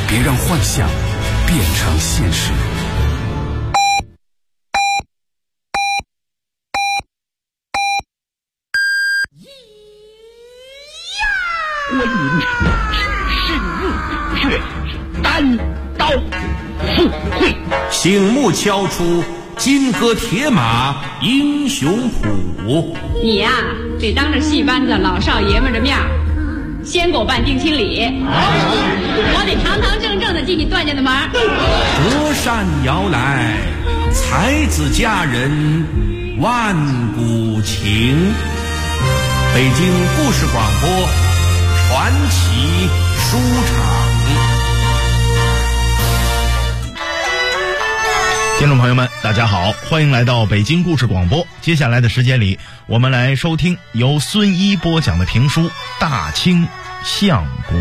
别让幻想变成现实。 我引只身入血，单刀赴会， 醒目敲出金戈铁马英雄谱。 你呀，得当着戏班子老少爷们的面先给我办定亲礼，我得堂堂正正的进你段家的门。 折扇摇来，才子佳人万古情。北京故事广播传奇书场。 听众朋友们，大家好，欢迎来到北京故事广播。接下来的时间里，我们来收听由孙一播讲的评书《大清相国》。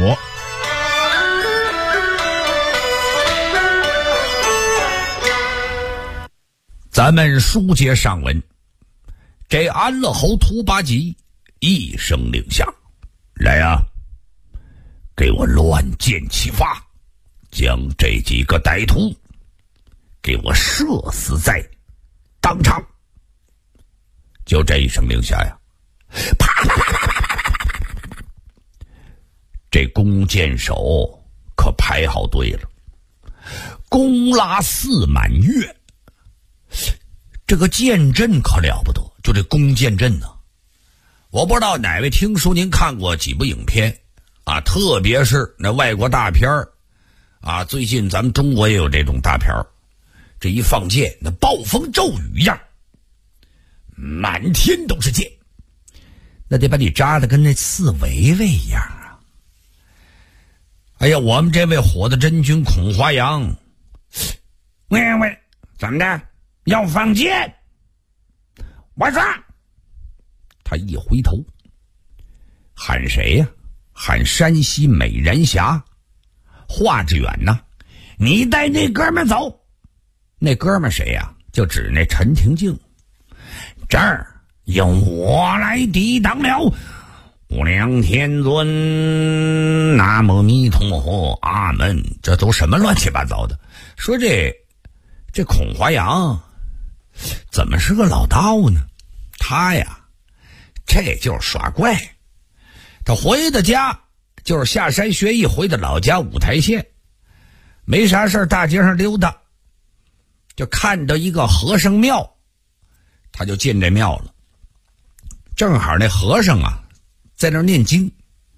咱们书接上文，这安乐侯图巴吉一声令下，来呀，给我乱箭齐发，将这几个歹徒给我射死在当场。就这一声令下呀，啪啪啪啪啪啪啪，这弓箭手可排好队了，弓拉4满月。这个箭阵可了不得，就这弓箭阵呢，我不知道哪位听说您看过几部影片啊，特别是那外国大片啊，最近咱们中国也有这种大片，这一放箭那暴风骤雨一样，满天都是箭，那得把你扎的跟那刺猬猬一样啊。哎呀，我们这位火的真君孔华阳，喂，怎么的，要放箭？我说，他一回头喊谁呀？喊山西美人峡华志远呐，你带那哥们走。那哥们谁呀？就指那陈廷敬。这儿由我来抵挡了。无量天尊，南无弥陀佛，阿门。这都什么乱七八糟的？说这孔华阳怎么是个老道呢？他呀，这就是耍怪。他回的家就是下山学艺回的老家五台县，没啥事大街上溜达，就看到一个和尚庙，他就进这庙了。正好那和尚啊在那儿念经，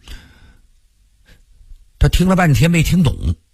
他听了半天没听懂。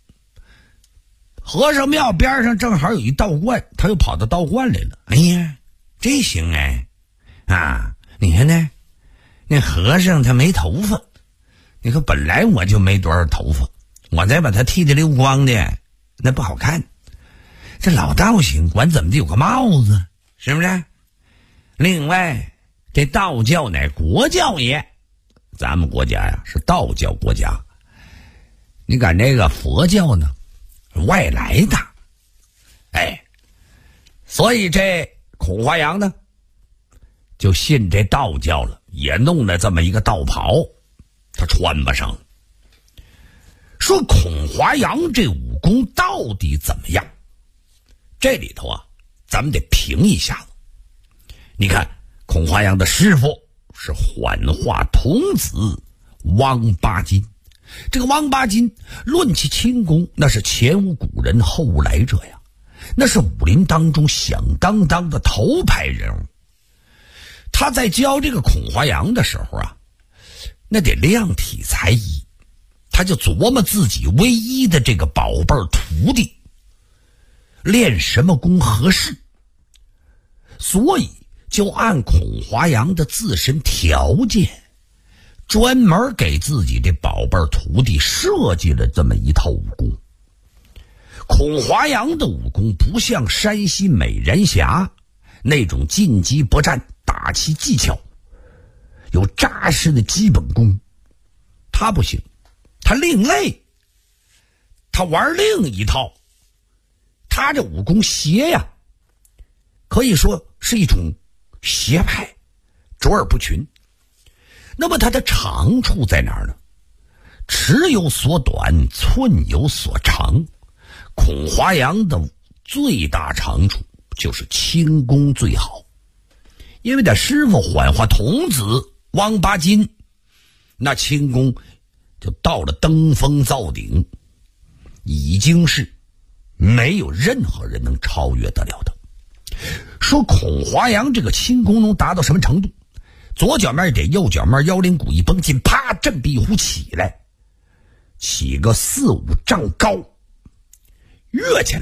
和尚庙边上正好有一道观，他又跑到道观来了。哎呀，这行哎啊！你看呢，那和尚他没头发，你看本来我就没多少头发，我再把他剃得溜光的，那不好看。这老道行，管怎么的有个帽子，是不是？另外，这道教乃国教也，咱们国家呀是道教国家，你赶这个佛教呢，外来的，哎，所以这孔华阳呢就信这道教了，也弄了这么一个道袍，他穿不上。说孔华阳这武功到底怎么样？这里头啊，咱们得评一下子。你看，孔华阳的师傅是幻化童子汪八金。这个汪八金论其轻功，那是前无古人后无来者呀，那是武林当中响当当的头牌人物。他在教这个孔华阳的时候啊，那得量体裁衣，他就琢磨自己唯一的这个宝贝徒弟练什么功合适，所以就按孔华阳的自身条件，专门给自己这宝贝徒弟设计了这么一套武功。孔华阳的武功不像山西美人峡那种进击不战打击技巧，有扎实的基本功，他不行，他另类，他玩另一套。他这武功邪呀，可以说是一种邪派，卓尔不群。那么他的长处在哪儿呢？ 尺有所短，寸有所长。孔华阳的最大长处就是轻功最好，因为他师傅幻化童子王八筋，那轻功就到了登峰造顶，已经是没有任何人能超越得了的。说孔华阳这个轻功能达到什么程度？左脚面点，右脚面腰铃骨一绷紧，啪，振臂一呼起来，起个4-5丈高，跃起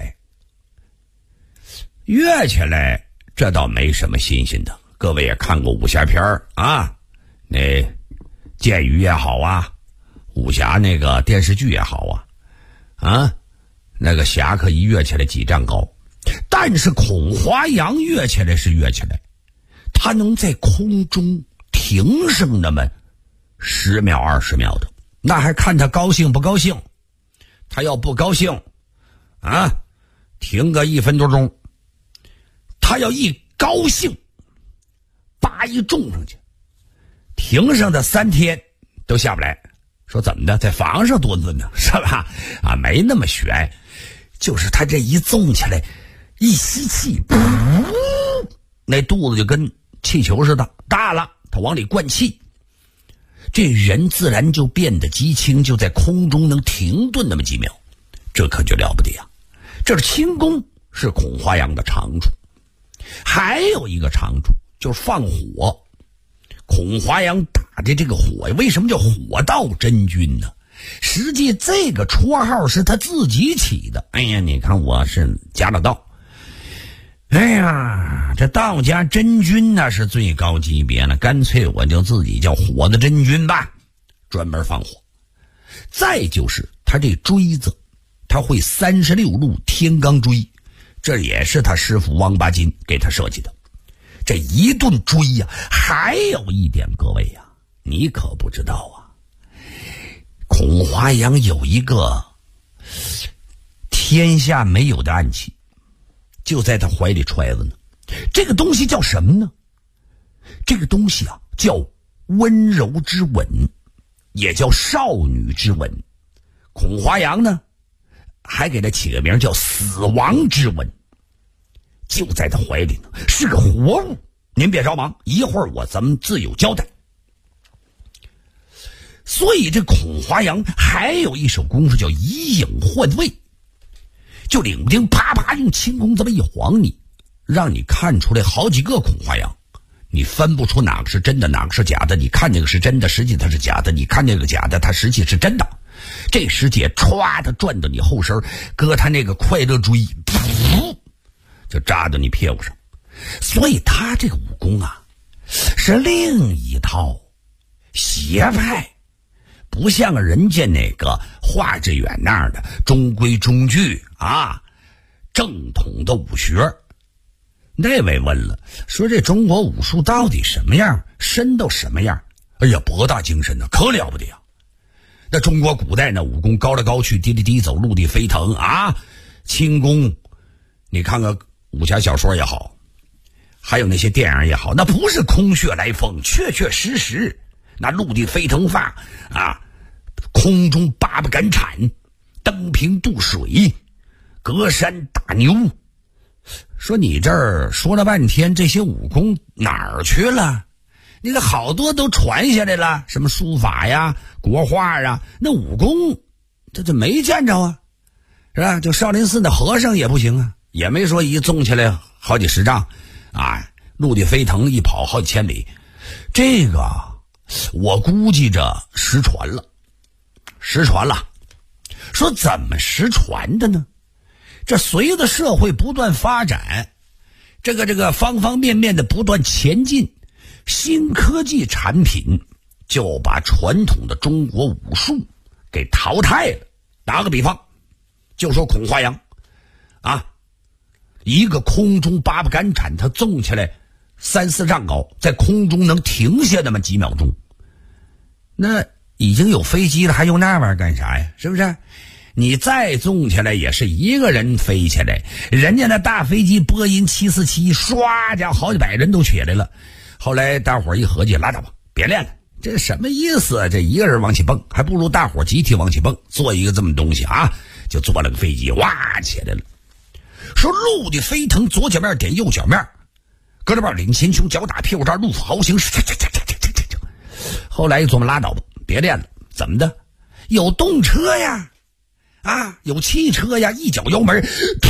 来，这倒没什么新鲜的。各位也看过武侠片啊，那剑鱼也好啊，武侠那个电视剧也好啊，那个侠客一跃起来几丈高，但是孔华阳跃起来是跃起来，他能在空中停上那么10秒20秒的，那还看他高兴不高兴。他要不高兴啊，停个1分多钟，他要一高兴，叭一冲上去，停上的3天都下不来。说怎么的，在房上蹲着呢，是吧？啊，没那么悬，就是他这一纵起来，一吸气，那肚子就跟气球似的大了，他往里灌气，这人自然就变得极轻，就在空中能停顿那么几秒，这可就了不得呀！这是轻功，是孔华阳的长处。还有一个长处就是放火。孔华阳打的这个火，为什么叫火道真君呢？实际这个绰号是他自己起的。哎呀，你看我是加了道。哎呀，这道家真君那是最高级别了，干脆我就自己叫火的真君吧，专门放火。再就是他这锥子，他会36路天罡锥，这也是他师傅王八筋给他设计的。这一顿追呀，还有一点各位呀，你可不知道啊，孔华阳有一个天下没有的暗器，就在他怀里揣着呢。这个东西叫什么呢？这个东西啊叫温柔之吻，也叫少女之吻。孔华阳呢还给他起个名叫死亡之吻，就在他怀里呢，是个活物。您别着忙，一会儿咱们自有交代。所以这孔华阳还有一手功夫叫以影换位，就领不丁啪啪用轻功这么一晃你，让你看出来好几个孔华阳，你分不出哪个是真的哪个是假的。你看这个是真的，实际它是假的；你看这个假的，它实际是真的。这时节歘的转到你后身，搁他那个快乐锥，就扎到你屁股上。所以他这个武功啊是另一套邪派，不像人家那个华志远那样的中规中矩啊，正统的武学。那位问了，说这中国武术到底什么样，深到什么样？哎呀，博大精深呢，可了不得呀！那中国古代呢，武功高来高去，低来低走，陆地飞腾啊，轻功，你看看武侠小说也好，还有那些电影也好，那不是空穴来风，确确实实，那陆地飞腾法啊，空中八百赶铲，登平渡水，隔山打牛。说你这儿说了半天，这些武功哪儿去了？那个好多都传下来了，什么书法呀、国画啊，那武功这没见着啊，是吧？就少林寺的和尚也不行啊，也没说一纵起来好几十丈啊，陆地飞腾一跑好几千里。这个我估计着失传了。说怎么失传的呢？这随着社会不断发展，这个方方面面的不断前进，新科技产品就把传统的中国武术给淘汰了。打个比方，就说孔华阳啊，一个空中八百赶铲，他纵起来3-4丈高，在空中能停下那么几秒钟，那已经有飞机了，还用那玩意儿干啥呀？是不是？你再纵起来也是一个人飞起来，人家那大飞机波音747唰家好几百人都起来了。后来大伙儿一合计，拉倒吧，别练了， 这什么意思啊？这一个人往起蹦，还不如大伙集体往起蹦，做一个这么东西啊，就坐了个飞机，哇起来了。说路的飞腾，左脚面点右脚面，搁这边领前胸，脚打屁股这儿，路虎豪行。后来一琢磨，拉倒吧，别练了。怎么的？有动车呀，啊，有汽车呀，一脚油门，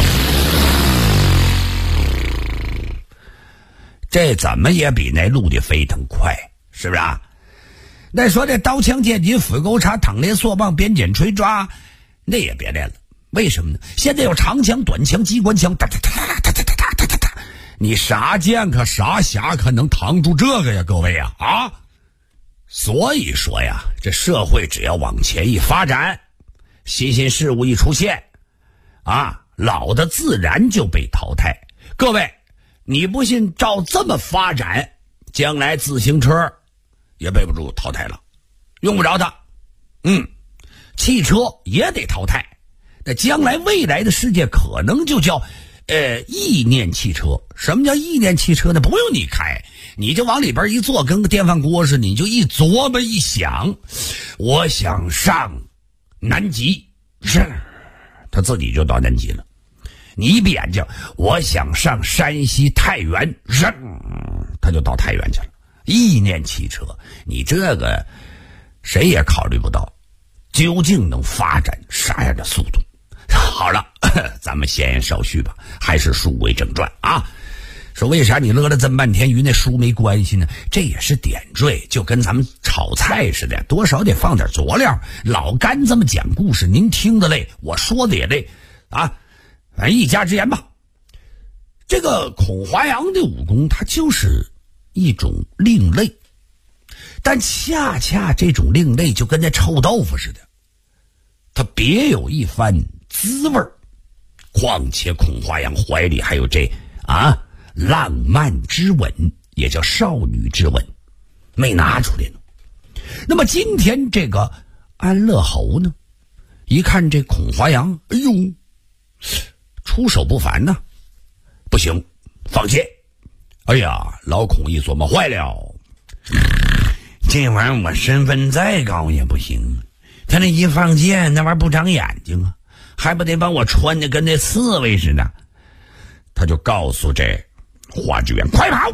这怎么也比那陆地飞腾快，是不是啊？再说这刀枪剑戟斧钩叉躺猎索棒鞭锏锤抓，那也别练了。为什么呢？现在有长枪短枪机关枪，哒哒哒哒哒哒哒哒哒，你啥剑客啥侠客能扛住这个呀，各位啊啊！所以说呀，这社会只要往前一发展，新鲜事物一出现啊，老的自然就被淘汰。各位，你不信照这么发展，将来自行车也背不住淘汰了，用不着它。汽车也得淘汰。那将来未来的世界可能就叫意念汽车。什么叫意念汽车呢？不用你开，你就往里边一坐，跟个电饭锅似的，你就一琢磨一想，我想上南极，是他自己就到南极了。你一闭眼睛，我想上山西太原，他就到太原去了。意念汽车，你这个谁也考虑不到究竟能发展啥样的速度。好了，咱们闲言少叙吧，还是书归正传啊。说为啥你乐了这么半天与那书没关系呢？这也是点缀，就跟咱们炒菜似的，多少得放点佐料。老干这么讲故事，您听得累，我说的也累啊，反正一家之言吧。这个孔华阳的武功，它就是一种另类，但恰恰这种另类就跟那臭豆腐似的，它别有一番滋味儿。况且孔华阳怀里还有这浪漫之吻，也叫少女之吻，没拿出来呢。那么今天这个安乐侯呢，一看这孔华阳，哎呦，出手不凡呢，不行，放弃。哎呀，老孔一琢磨，坏了，这玩意儿我身份再高也不行，他那一放箭，那玩意儿不长眼睛啊，还不得把我穿的跟那刺猬似的。他就告诉这华志远，快跑！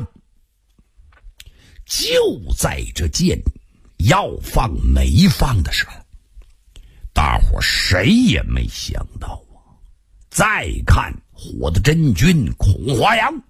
就在这箭要放没放的时候，大伙谁也没想到啊！再看火的真君孔华阳，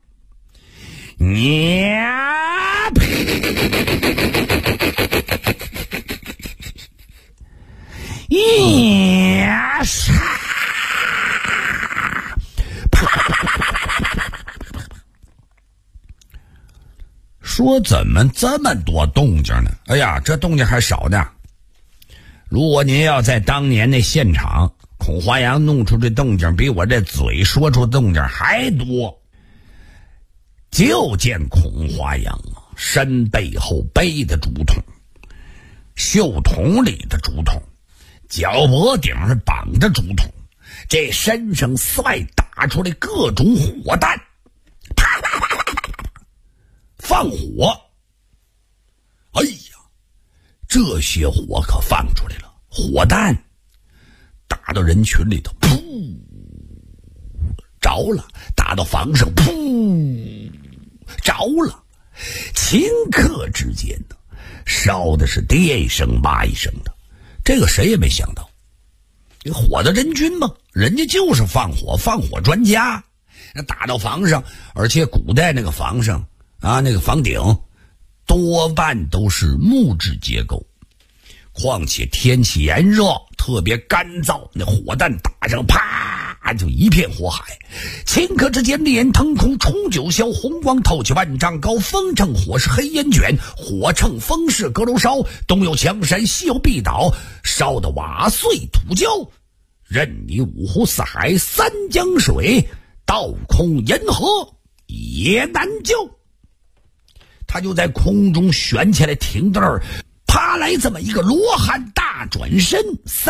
说怎么这么多动静呢？哎呀，这动静还少呢。如果您要在当年那现场，孔华阳弄出这动静比我这嘴说出动静还多。就见孔华阳啊，身背后背的竹筒，袖筒里的竹筒，脚脖顶上绑着竹筒，这身上四外打出来各种火弹，啪啪啪啪啪啪放火。哎呀，这些火可放出来了，火弹打到人群里头，噗，着了；打到房上，噗，着了。顷刻之间呢，烧的是爹一声妈一声的。这个谁也没想到，这火的真君嘛，人家就是放火专家。那打到房上，而且古代那个房上啊，那个房顶多半都是木质结构，况且天气炎热，特别干燥，那火弹打上，啪就一片火海。顷刻之间，烈焰腾空，冲九霄，红光透起万丈高，风乘火势，黑烟卷，火乘风势，阁楼烧，东有墙山，西有壁倒，烧得瓦碎土焦，任你五湖四海三江水，倒空银河也难救。他就在空中悬起来，停在那儿，啪来这么一个罗汉大转身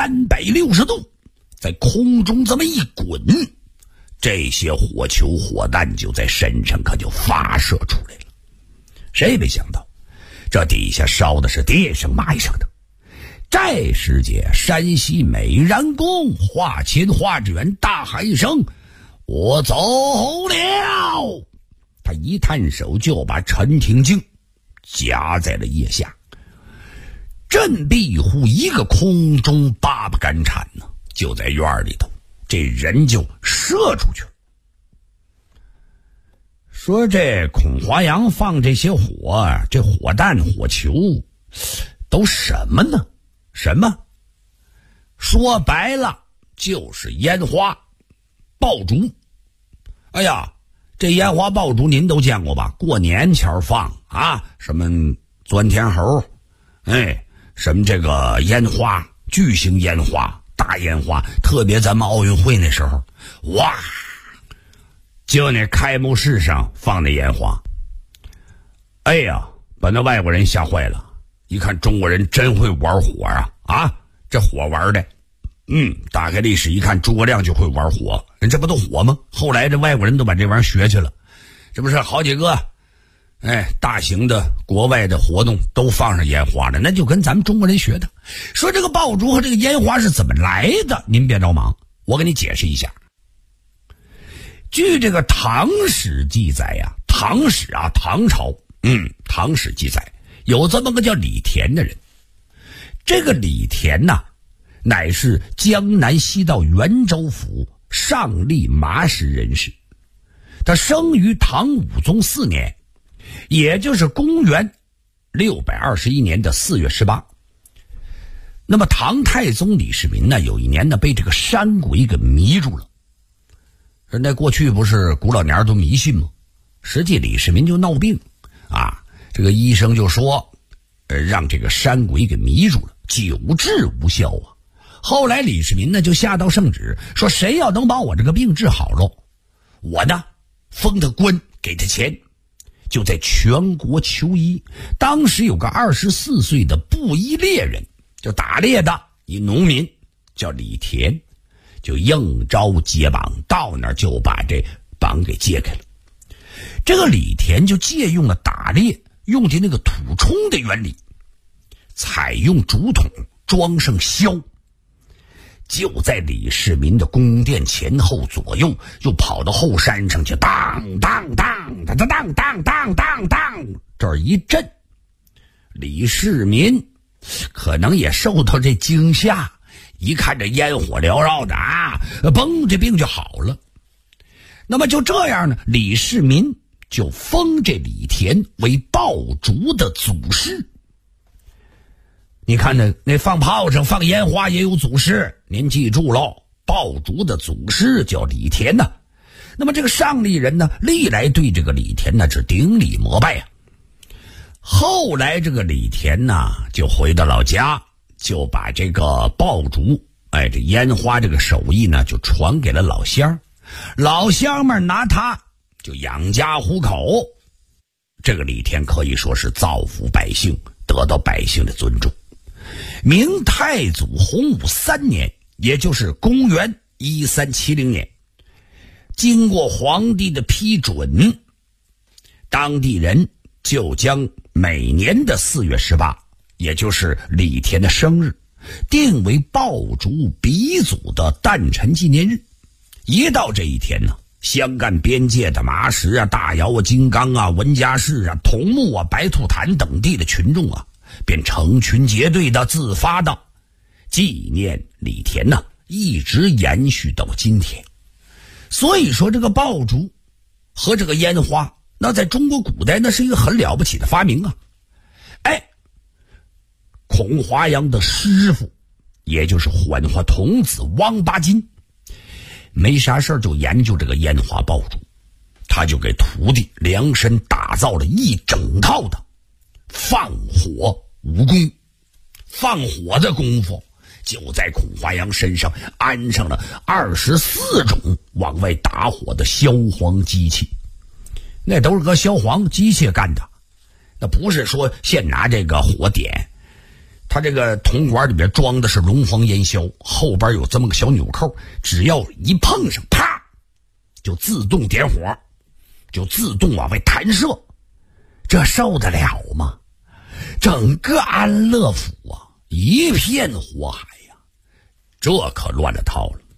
，360度，在空中这么一滚，这些火球火弹就在身上可就发射出来了。谁也没想到， 这底下烧的是爹声妈一声的。这时节，山西美髯公华沁华志远大喊一声：“我走了！”他一探手就把陈廷敬夹在了腋下。振壁虎一个空中八不敢铲呢，就在院里头，这人就射出去了。说这孔华阳放这些火，这火弹火球都什么呢？什么？说白了就是烟花爆竹。哎呀，这烟花爆竹您都见过吧？过年前放啊，什么钻天猴，什么这个烟花，巨型烟花，大烟花，特别咱们奥运会那时候，哇，就那开幕式上放的烟花，哎呀，把那外国人吓坏了。一看中国人真会玩火啊，这火玩的，打开历史一看，诸葛亮就会玩火，人这不都火吗？后来这外国人都把这玩意儿学去了，这不是好几个大型的国外的活动都放上烟花了，那就跟咱们中国人学的。说这个爆竹和这个烟花是怎么来的，您别着忙，我给你解释一下。据这个唐史记载呀，唐史啊，唐朝，唐史记载有这么个叫李田的人。这个李田呐，乃是江南西道元州府上吏麻石人士。他生于唐武宗4年，也就是公元621年的4月18。那么唐太宗李世民呢，有一年呢被这个山鬼给迷住了。人家过去不是古老年都迷信吗？实际李世民就闹病啊，这个医生就说让这个山鬼给迷住了，久治无效啊。后来李世民呢就下道圣旨，说谁要能把我这个病治好了，我呢封他官，给他钱，就在全国求医。当时有个24岁的布衣猎人，就打猎的一农民叫李田，就应招接榜，到那儿就把这榜给揭开了。这个李田就借用了打猎用的那个土冲的原理，采用竹筒装上箫，就在李世民的宫殿前后左右，又跑到后山上去，当当当当当当当当当当，这儿一震，李世民可能也受到这惊吓，一看这烟火缭绕的啊，嘣，这病就好了。那么就这样呢，李世民就封这李田为爆竹的祖师。你看那放炮仗放烟花也有祖师，您记住喽，爆竹的祖师叫李田呢。那么这个上吏人呢，历来对这个李田呢是顶礼膜拜啊。后来这个李田呢就回到老家，就把这个爆竹这烟花这个手艺呢就传给了老乡，老乡们拿它就养家糊口。这个李田可以说是造福百姓，得到百姓的尊重。明太祖洪武3年，也就是公元1370年，经过皇帝的批准，当地人就将每年的4月18，也就是李田的生日，定为爆竹鼻祖的诞辰纪念日。一到这一天呢，湘赣边界的麻石啊、大窑啊、金刚啊、文家市啊、桐木啊、白兔潭等地的群众啊，便成群结队的自发的纪念李田呢，一直延续到今天。所以说这个爆竹和这个烟花，那在中国古代那是一个很了不起的发明啊。孔华阳的师傅，也就是缓化童子汪八金，没啥事就研究这个烟花爆竹，他就给徒弟量身打造了一整套的放火武功。放火的功夫就在孔华阳身上安上了24种往外打火的消黄机器，那都是个消黄机器干的，那不是说现拿这个火点。他这个铜管里面装的是龙黄烟硝，后边有这么个小纽扣，只要一碰上，啪，就自动点火，就自动往外弹射。这受得了吗？ 整个安乐府啊一片火海呀，这可乱了套了。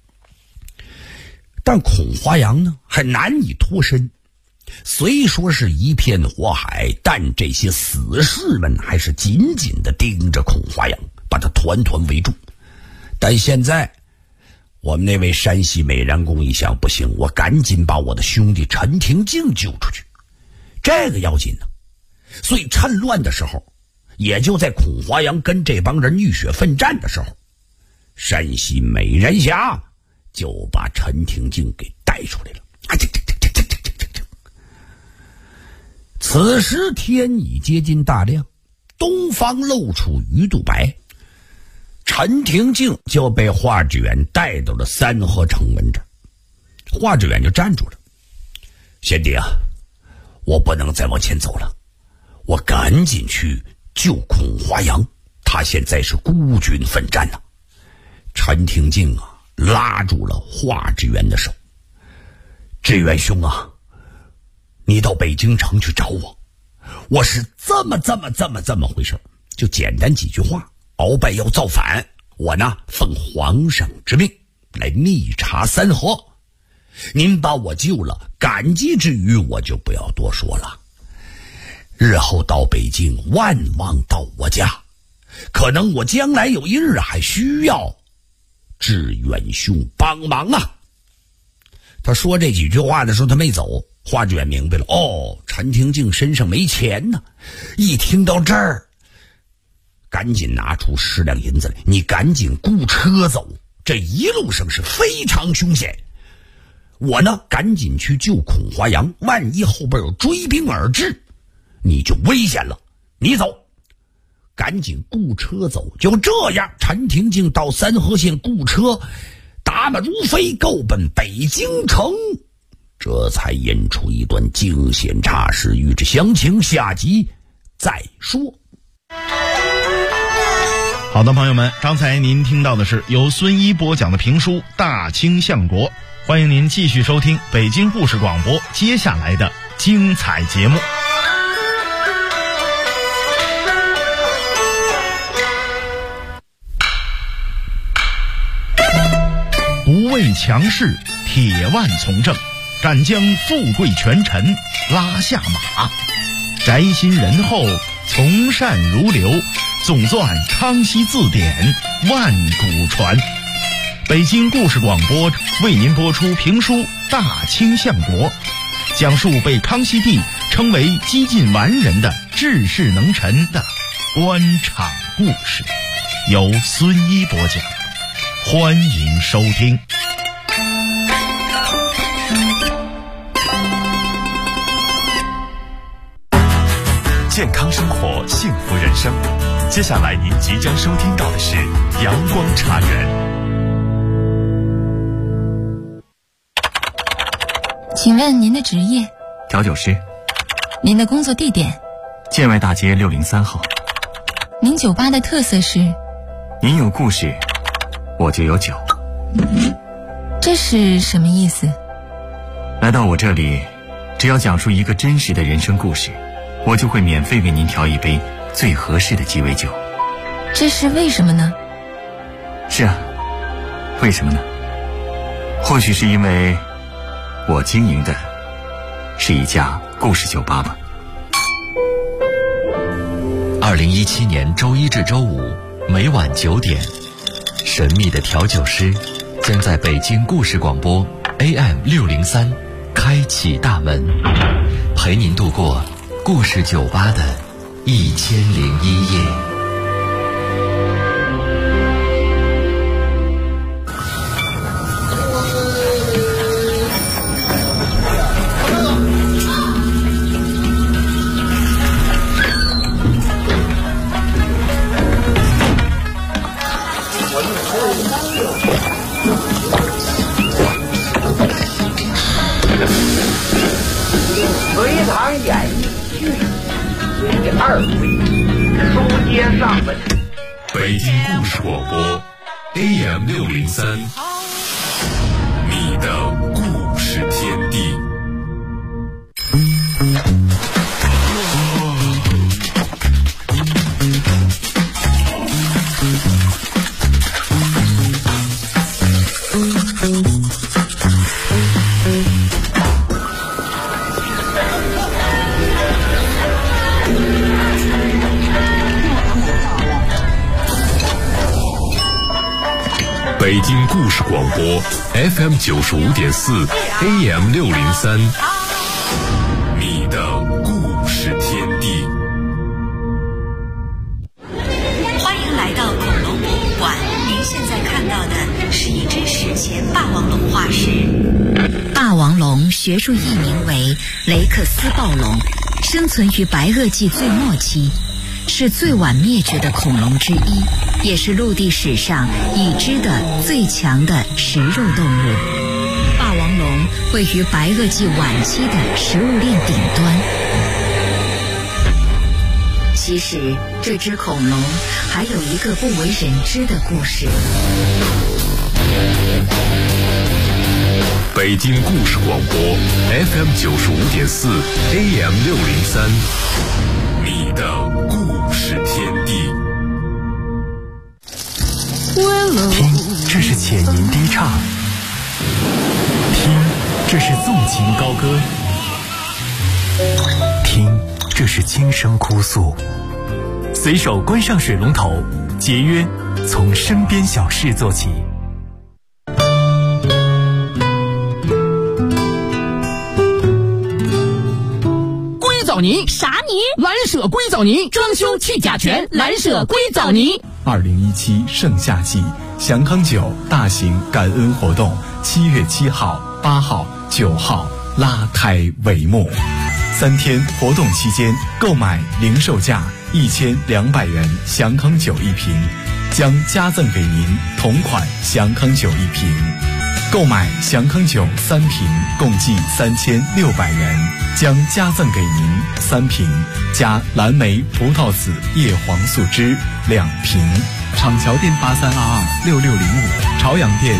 但孔华阳呢还难以脱身，虽说是一片火海，但这些死士们还是紧紧地盯着孔华阳，把他团团围住。但现在我们那位山西美髯公一想，不行，我赶紧把我的兄弟陈廷敬救出去，这个要紧呢。所以趁乱的时候，也就在孔华阳跟这帮人浴血奋战的时候，山西美人侠就把陈廷敬给带出来了。此时天已接近大亮，东方露出鱼肚白，陈廷敬就被华志远带到了三河城门这儿。华志远就站住了：贤弟啊，我不能再往前走了，我赶紧去救孔华阳，他现在是孤军奋战呢。陈廷敬啊拉住了华志远的手：志远兄啊，你到北京城去找我，我是这么回事，就简单几句话。鳌拜要造反，我呢奉皇上之命来密查三河，您把我救了，感激之余我就不要多说了。日后到北京万望到我家，可能我将来有一日还需要志远兄帮忙啊。他说这几句话的时候他没走，华志远明白了，陈廷敬身上没钱呢。一听到这儿，赶紧拿出10两银子来，你赶紧雇车走，这一路上是非常凶险。我呢赶紧去救孔华阳，万一后边有追兵而至，你就危险了。你走，赶紧雇车走。就这样，陈廷敬到三河县雇车，打马如飞，够奔北京城。这才演出一段惊险差事，欲知详情，下集再说。 好的，朋友们，刚才您听到的是由孙一播讲的评书《大清相国》，欢迎您继续收听北京故事广播接下来的精彩节目。不畏强势，铁腕从政，敢将富贵权臣拉下马，宅心仁厚，从善如流，总纂康熙字典，万古传。北京故事广播为您播出评书《大清相国》，讲述被康熙帝称为几近完人的治世能臣的官场故事，由孙一播讲，欢迎收听。 健康生活，幸福人生。接下来您即将收听到的是阳光茶园。 请问您的职业？ 调酒师。 您的工作地点？ 建外大街603号。 您酒吧的特色是？ 您有故事，我就有酒。 这是什么意思？ 来到我这里，只要讲述一个真实的人生故事，我就会免费为您调一杯最合适的鸡尾酒。 这是为什么呢？ 是啊，为什么呢？或许是因为我经营的是一家故事酒吧吧。 2017年周一至周五每晚9点，神秘的调酒师将在北京故事广播 AM603开启大门，陪您度过故事酒吧的1001夜。 隋唐演义续第2回，书接上文。 北京故事广播 AM603，你的故事天地。 北京故事广播 FM 95.4 AM 603，你的故事天地。 欢迎来到恐龙博物馆，您现在看到的是一只史前霸王龙化石。霸王龙学术译名为雷克斯暴龙，生存于白垩纪最末期，是最晚灭绝的恐龙之一，也是陆地史上已知的最强的食肉动物。霸王龙位于白垩纪晚期的食物链顶端。其实这只恐龙还有一个不为人知的故事。 北京故事广播 FM 95.4 AM 603，你的故事天地。 听，这是浅吟低唱；听，这是纵情高歌；听，这是轻声哭诉。随手关上水龙头，节约从身边小事做起。 硅藻泥啥泥？ 蓝舍硅藻泥，装修去甲醛，蓝舍硅藻泥。 2017盛夏季祥康酒大型感恩活动7月7号、8号、9号拉开帷幕。3天活动期间，购买零售价1200元祥康酒1瓶，将加赠给您同款祥康酒1瓶。购买祥康酒3瓶，共计3600元，将加赠给您3瓶加蓝莓葡萄籽叶黄素汁2瓶。厂桥店83226605，朝阳店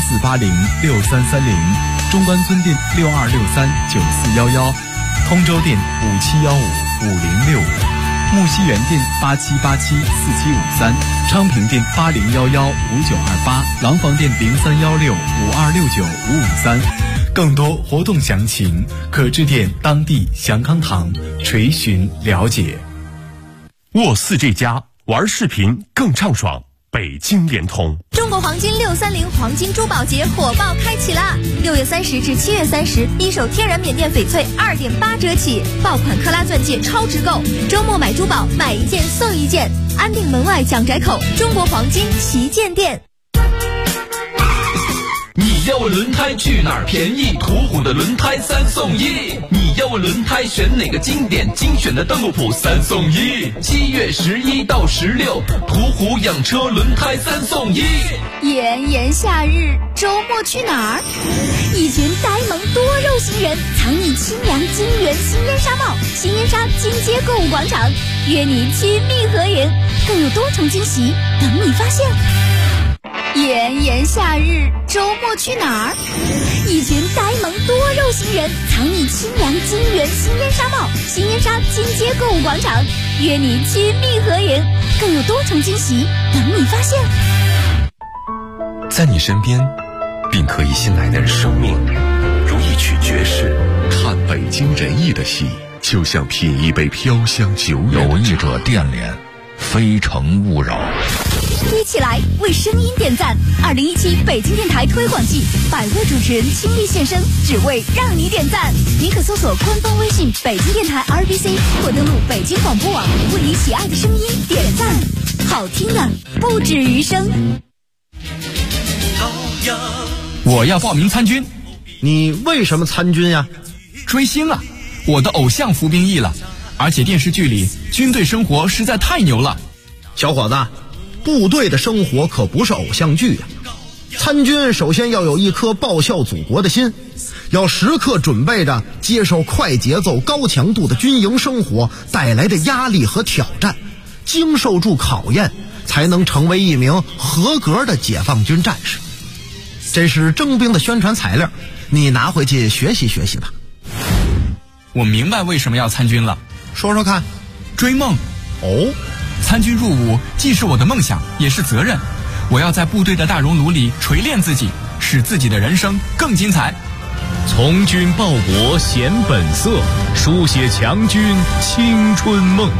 84806330，中关村店62639411，通州店57155065，木樨园店87874753，昌平店80115928，廊坊店031652695553。更多活动详情可致电当地祥康堂垂询了解。 沃4这家玩视频更畅爽，北京联通。 中国黄金630黄金珠宝节火爆开启啦！6月30至7月30，一手天然缅甸翡翠2.8折起，爆款克拉钻戒超值购，周末买珠宝买1件送1件，安定门外蒋宅口中国黄金旗舰店。 你要问轮胎去哪儿便宜？途虎的轮胎3送1。你要问轮胎选哪个经典？精选的邓禄普3送1。7月11到16，途虎养车轮胎3送1。 炎炎夏日，周末去哪儿？一群呆萌多肉型人藏你清凉金源新烟纱帽，新烟纱金街购物广场，约你亲密合影，更有多重惊喜等你发现。炎炎夏日，周末去哪儿？一群呆萌多肉型人藏你清凉金源新烟纱帽，新烟纱金街购物广场，约你亲密合影，更有多重惊喜等你发现。 在你身边，并可以信赖的生命，如一曲爵士。 看北京人艺的戏，就像品一杯飘香久远。 有意者电联，非诚勿扰。 一起来为声音点赞！2017北京电台推广季，100位主持人倾力现身，只为让你点赞。您可搜索官方微信北京电台 RBC， 或登录北京广播网，为你喜爱的声音点赞。好听的不止余生。 我要报名参军。 你为什么参军呀？ 追星啊！我的偶像服兵役了，而且电视剧里军队生活实在太牛了。 小伙子，部队的生活可不是偶像剧呀。参军首先要有一颗报效祖国的心，要时刻准备着接受快节奏高强度的军营生活带来的压力和挑战，经受住考验，才能成为一名合格的解放军战士。这是征兵的宣传材料，你拿回去学习学习吧。 我明白为什么要参军了， 说说看。 追梦。 哦， 参军入伍既是我的梦想，也是责任。我要在部队的大熔炉里锤炼自己， 使自己的人生更精彩。 从军报国显本色，书写强军青春梦。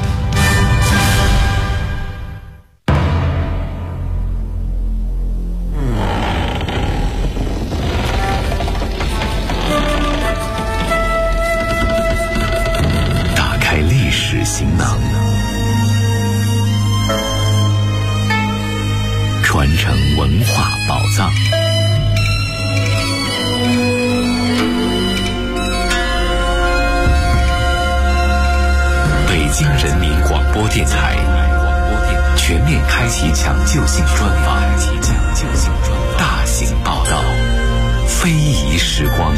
打开历史行囊，传承文化宝藏。北京人民广播电台全面开启抢救性专访，大型报道，非遗时光。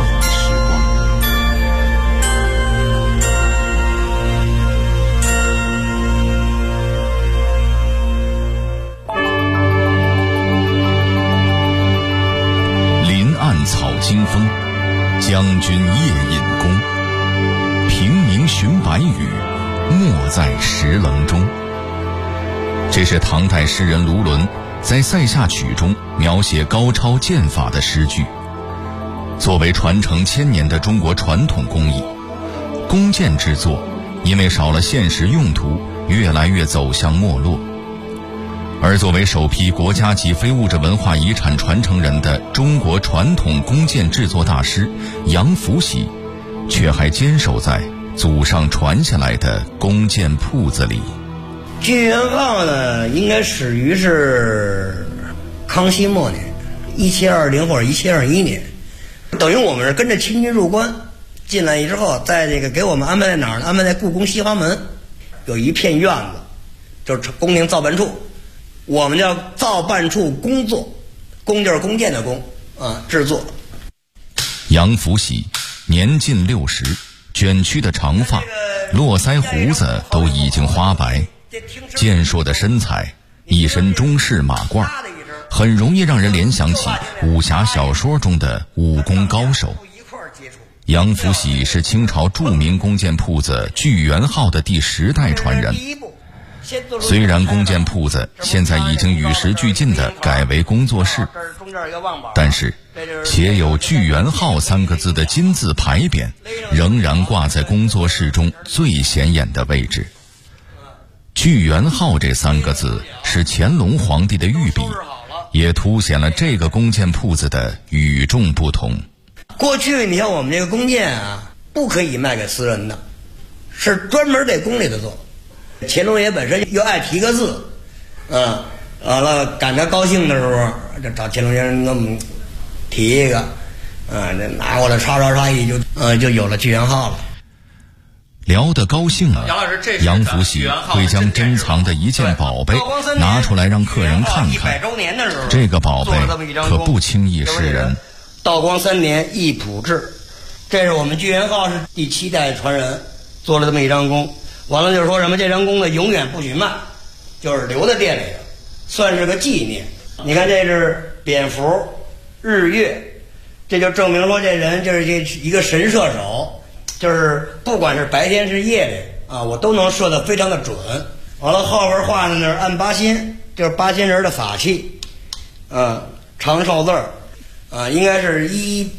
林暗草惊风，将军夜引弓。平明寻白羽，没在石棱中。这是唐代诗人卢纶在《塞下曲》中描写高超剑法的诗句。作为传承千年的中国传统工艺，弓箭制作因为少了现实用途，越来越走向没落。而作为首批国家级非物质文化遗产传承人的中国传统弓箭制作大师杨福喜，却还坚守在祖上传下来的弓箭铺子里。 聚元号呢，应该始于是康熙末年，1720或者1721年，等于我们是跟着清军入关进来之后，在这个给我们安排在哪儿呢？安排在故宫西华门，有一片院子，就是宫廷造办处，我们叫造办处工作，弓就是弓箭的弓啊，制作。 杨福喜年近60，卷曲的长发，络腮胡子都已经花白，健硕的身材，一身中式马褂，很容易让人联想起武侠小说中的武功高手。杨福喜是清朝著名弓箭铺子聚元号的第10代传人。虽然弓箭铺子现在已经与时俱进地改为工作室，但是写有聚元号3个字的金字牌匾仍然挂在工作室中最显眼的位置。聚元号这3个字是乾隆皇帝的御笔，也凸显了这个弓箭铺子的与众不同。 过去你像我们这个弓箭啊，不可以卖给私人的，是专门给宫里头做。乾隆爷本身又爱提个字，完了赶他高兴的时候，就找乾隆爷那么提一个，这拿过来刷刷刷一就有了聚元号了。 聊得高兴了，杨福喜会将珍藏的一件宝贝拿出来让客人看看。这个宝贝可不轻易示人。 道光3年易普制，这是我们聚元号是第7代传人做了这么一张弓。完了就是说什么这张弓呢永远不许卖，就是留在店里的，算是个纪念。你看这是蝙蝠、日月，这就证明说这人就是这一个神射手，就是不管是白天是夜里啊，我都能射得非常的准。完了后边画的那是按八仙，就是八仙人的法器，长寿字儿，应该是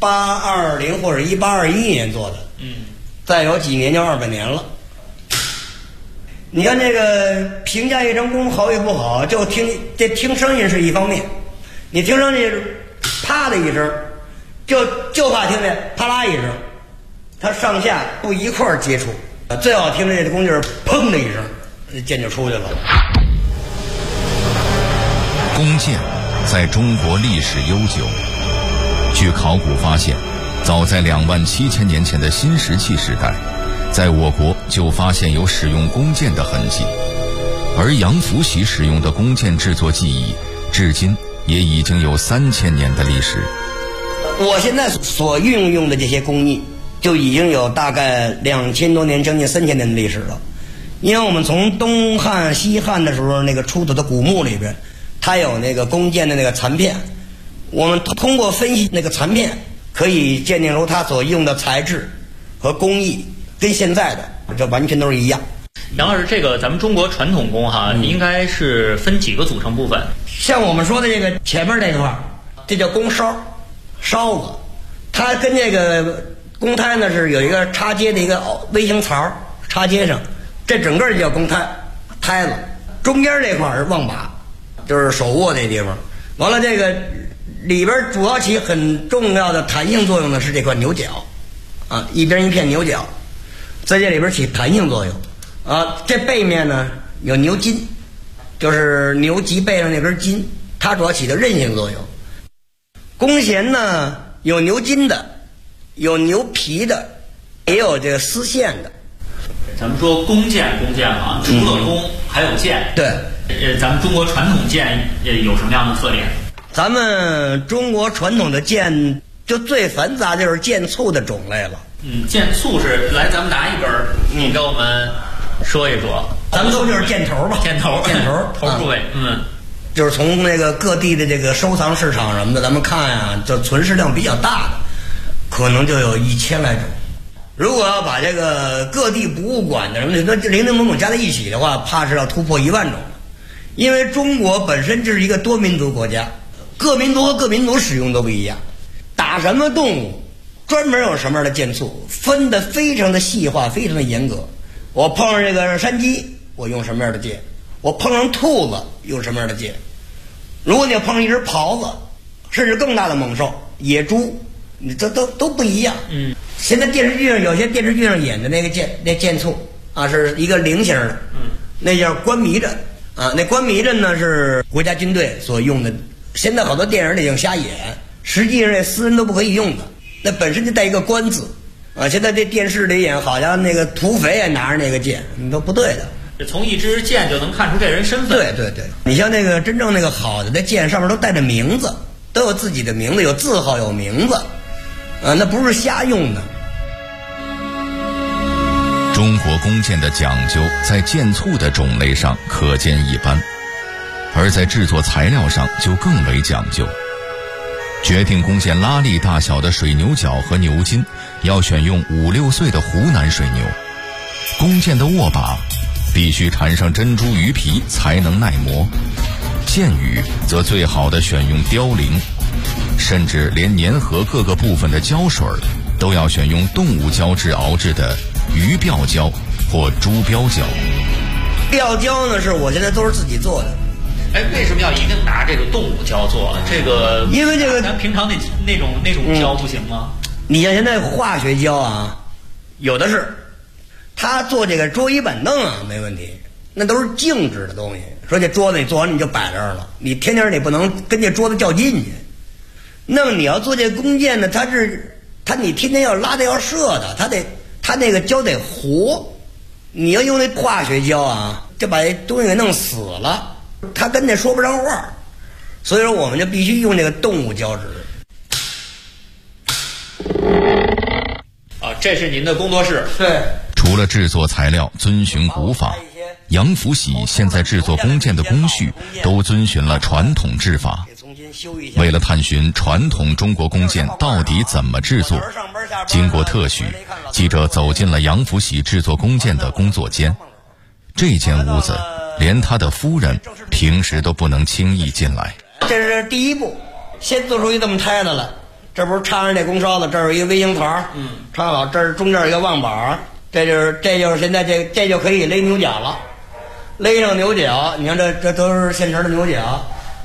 1820或者1821年做的，再有几年就200年了。你看这个评价一张弓好与不好，就听声音是一方面，你听声音啪的一声，就怕听见啪啦一声，它上下不一块儿接触。最好听的这弓就是砰的一声，箭就出去了。 弓箭在中国历史悠久，据考古发现，早在27000年前的新石器时代，在我国就发现有使用弓箭的痕迹，而杨福喜使用的弓箭制作技艺，至今也已经有3000年的历史。 我现在所运用的这些工艺，就已经有大概2000多年，将近3000年的历史了。因为我们从东汉、西汉的时候那个出土的古墓里边，它有那个弓箭的那个残片，我们通过分析那个残片，可以鉴定出它所用的材质和工艺跟现在的这完全都是一样。 杨老师，这个咱们中国传统弓应该是分几个组成部分？ 像我们说的这个前面这块这叫弓梢子，它跟这个弓胎呢是有一个插接的一个微型槽插接上，这整个就叫弓胎子。中间这块是望把，就是手握这地方。完了，这个里边主要起很重要的弹性作用的是这块牛角，啊，一边一片牛角，在这里边起弹性作用。啊，这背面呢有牛筋，就是牛脊背上那根筋，它主要起的韧性作用。弓弦呢有牛筋的，有牛皮的，也有这个丝线的。 咱们说弓箭啊，除了弓还有箭。 对， 咱们中国传统箭有什么样的特点？ 咱们中国传统的箭就最繁杂就是箭簇的种类了。 箭簇是来，咱们拿一根，你给我们说一说。 咱们说就是箭头吧， 箭头部位， 就是从那个各地的这个收藏市场什么的，咱们看啊，就存世量比较大的，可能就有1000来种。如果要把这个各地博物馆的什么零零总总加在一起的话，怕是要突破1万种了。因为中国本身就是一个多民族国家，各民族和各民族使用都不一样，打什么动物，专门有什么样的箭簇，分得非常的细化，非常的严格。我碰上这个山鸡，我用什么样的箭？我碰上兔子用什么样的箭？如果你要碰上一只狍子，甚至更大的猛兽野猪，你这都不一样。现在电视剧上有些电视剧上演的那个箭簇啊，是一个菱形的，那叫关迷阵啊。那关迷阵呢是国家军队所用的，现在好多电影里已经瞎演，实际上这私人都不可以用的，那本身就带一个关字啊。现在这电视里演好像那个土匪也拿着那个箭，都不对的。 从一支箭就能看出这人身份。 对，你像那个真正那个好的那箭上面都带着名字，都有自己的名字，有字号，有名字。那不是瞎用的。 中国弓箭的讲究在箭簇的种类上可见一斑，而在制作材料上就更为讲究。决定弓箭拉力大小的水牛角和牛筋要选用5、6岁的湖南水牛。弓箭的握把必须缠上珍珠鱼皮才能耐磨，箭羽则最好的选用凋零，甚至连粘合各个部分的胶水都要选用动物胶质熬制的鱼鳔胶或猪鳔胶。 鳔胶呢是我现在都是自己做的。 为什么要一定拿这个动物胶做？这个因为这个咱平常那种胶不行吗？ 你像现在化学胶啊，有的是，他做这个桌椅板凳啊没问题，那都是静止的东西。说这桌子你做完你就摆这儿了，你天天你不能跟这桌子较劲去。那么你要做这弓箭呢，它你天天要拉的要射的，它那个胶得活，你要用那化学胶啊，就把这东西给弄死了，它跟那说不上话。所以说我们就必须用这个动物胶质。 这是您的工作室。 对。 除了制作材料遵循古法，杨福喜现在制作弓箭的工序都遵循了传统制法。为了探寻传统中国弓箭到底怎么制作，经过特许，记者走进了杨福喜制作弓箭的工作间。这间屋子连他的夫人平时都不能轻易进来。 这是第一步，先做出一这么胎子来，这不是插上这弓梢子，这有一个微型团，插好，这是中间有一个望把，这就是现在这就可以勒牛角了。勒上牛角，你看这都是现成的牛角，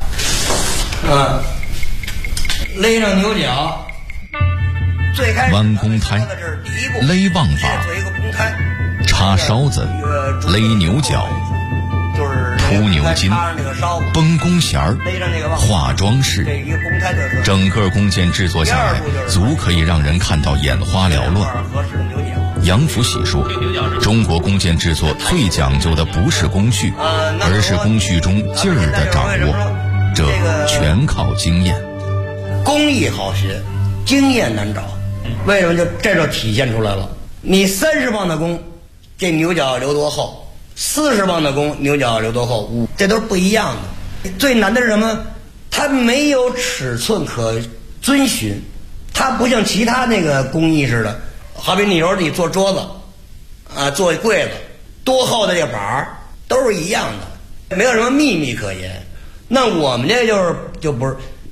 勒上牛角，最开始弯弓胎、勒望把、插梢子、勒牛角、铺牛筋、绷弓弦儿、画装饰，整个弓箭制作下来，足可以让人看到眼花缭乱。杨福喜说，中国弓箭制作最讲究的不是工序，而是工序中劲儿的掌握，这全靠经验。 工艺好学，经验难找。为什么这就体现出来了？你30磅的弓，这牛角留多厚；40磅的弓，牛角留多厚，这都是不一样的。最难的是什么？它没有尺寸可遵循，它不像其他那个工艺似的。好比你说你做桌子做柜子，多厚的这板儿都是一样的，没有什么秘密可言。那我们这就不是，